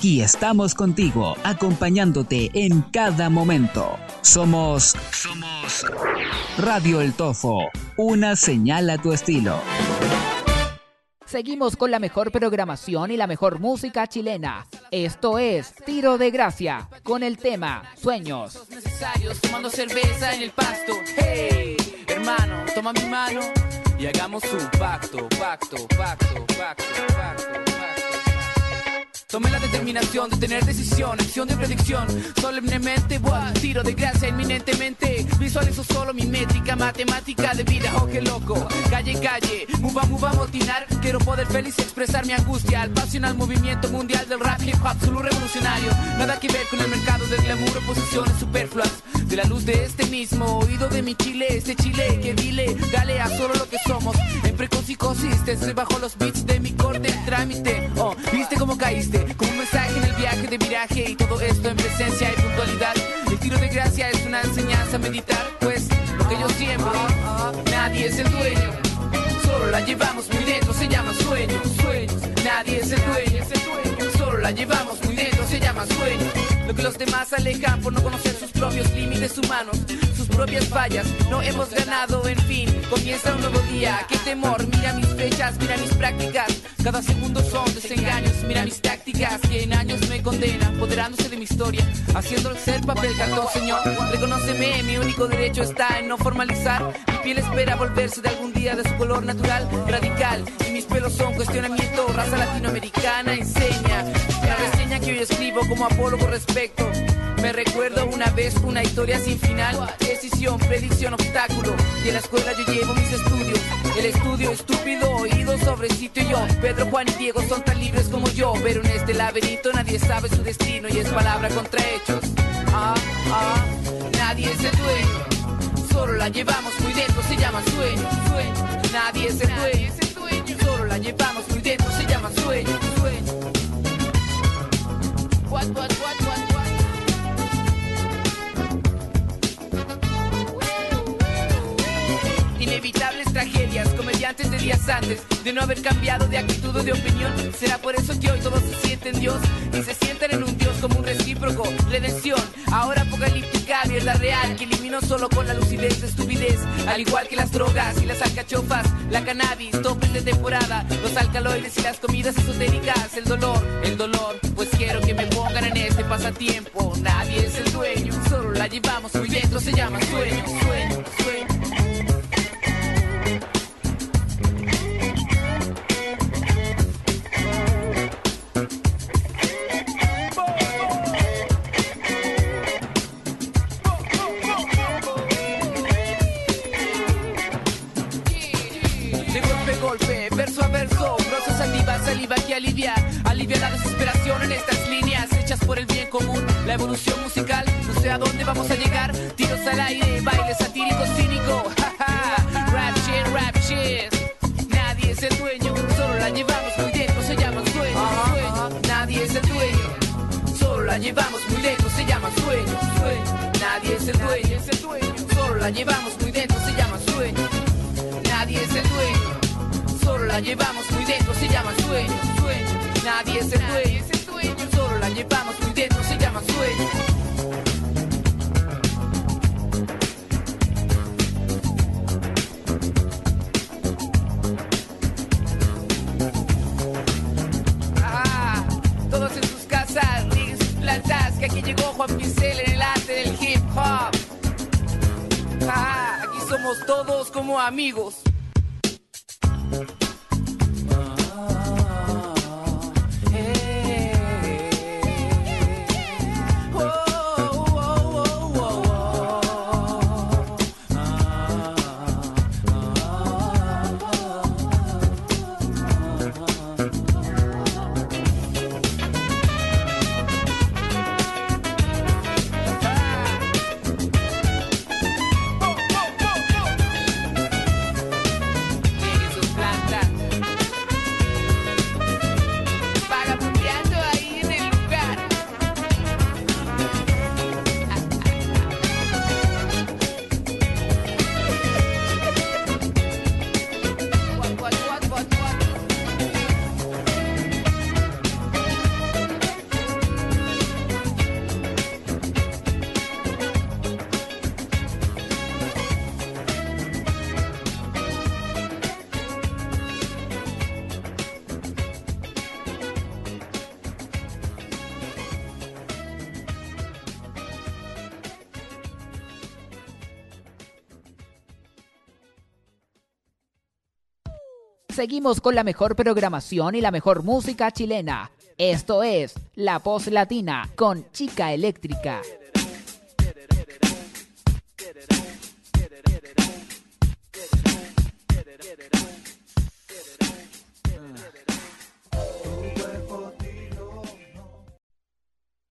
Aquí estamos contigo, acompañándote en cada momento. Somos Radio El Tofo, una señal a tu estilo. Seguimos con la mejor programación y la mejor música chilena. Esto es Tiro de Gracia, con el tema Sueños. Necesarios, tomando cerveza en el pasto. Hey, hermano, toma mi mano y hagamos un pacto. Tomé la determinación de tener decisión, acción de predicción, solemnemente, tiro de gracia inminentemente. Visualizo solo mi métrica, matemática de vida, oh qué loco. Calle, muva, motinar. Quiero poder feliz expresar mi angustia al pasional movimiento mundial del rap hip hop, solo revolucionario. Nada que ver con el mercado del glamour o posiciones superfluas. De la luz de este mismo oído de mi Chile, este Chile que dile, dale a solo lo que somos. En precocicosis, te estoy bajo los beats de mi corte, el trámite. Oh, viste cómo caíste. Como un mensaje en el viaje de viraje y todo esto en presencia y puntualidad. El tiro de gracia es una enseñanza a meditar, pues lo que yo siembro, nadie es el dueño. Solo la llevamos muy dentro, se llama sueños. Nadie es el dueño, solo la llevamos muy dentro, se llama sueños. Lo que los demás alejan por no conocer sus propios límites humanos, sus propias fallas, no hemos ganado, en fin, comienza un nuevo día, qué temor, mira mis fechas, mira mis prácticas, cada segundo son desengaños, mira mis tácticas, que en años me condenan, apoderándose de mi historia, haciendo el ser papel cartón, señor, reconóceme, mi único derecho está en no formalizar, mi piel espera volverse de algún día de su color natural, radical, y mis pelos son cuestionamiento, raza latinoamericana enseña, la reseña que hoy escribo como apólogo respecto. Me recuerdo una vez una historia sin final, decisión, predicción, obstáculo. Y en la escuela yo llevo mis estudios, el estudio estúpido, oído sobre sitio y yo. Pedro, Juan y Diego son tan libres como yo, pero en este laberinto nadie sabe su destino y es palabra contra hechos. Nadie es el dueño, solo la llevamos muy dentro, se llama sueño. Nadie es el dueño, solo la llevamos muy dentro, se llama sueño. What? Inevitables tragedias, comediantes de días antes de no haber cambiado de actitud o de opinión. Será por eso que hoy todos se sienten Dios y se sienten en un Dios como un recíproco, redención. Ahora apocalíptica, mierda real que eliminó solo con la lucidez de estupidez. Al igual que las drogas y las alcachofas, la cannabis, topes de temporada, los alcaloides y las comidas esotéricas. El dolor, pues quiero que me pongan en este pasatiempo. Nadie es el dueño, solo la llevamos muy dentro, se llama sueño. Golpe, verso a verso, prosa saliva que alivia la desesperación en estas líneas hechas por el bien común, la evolución musical, no sé a dónde vamos a llegar, tiros al aire, baile satírico, cínico, rap shit, nadie es el dueño, solo la llevamos muy dentro, se llama sueño, nadie es el dueño, solo la llevamos muy dentro, se llama sueño, nadie es el dueño, solo la llevamos muy dentro, se llama sueño, nadie es el dueño. Solo la llevamos muy dentro, se llama sueño. Nadie es el dueño, solo la llevamos muy dentro, se llama sueño. Todos en sus casas, digan sus plantas, que aquí llegó Juan Pincel en el arte del hip hop. Aquí somos todos como amigos. Seguimos con la mejor programación y la mejor música chilena. Esto es La Voz Latina con Chica Eléctrica. Get it.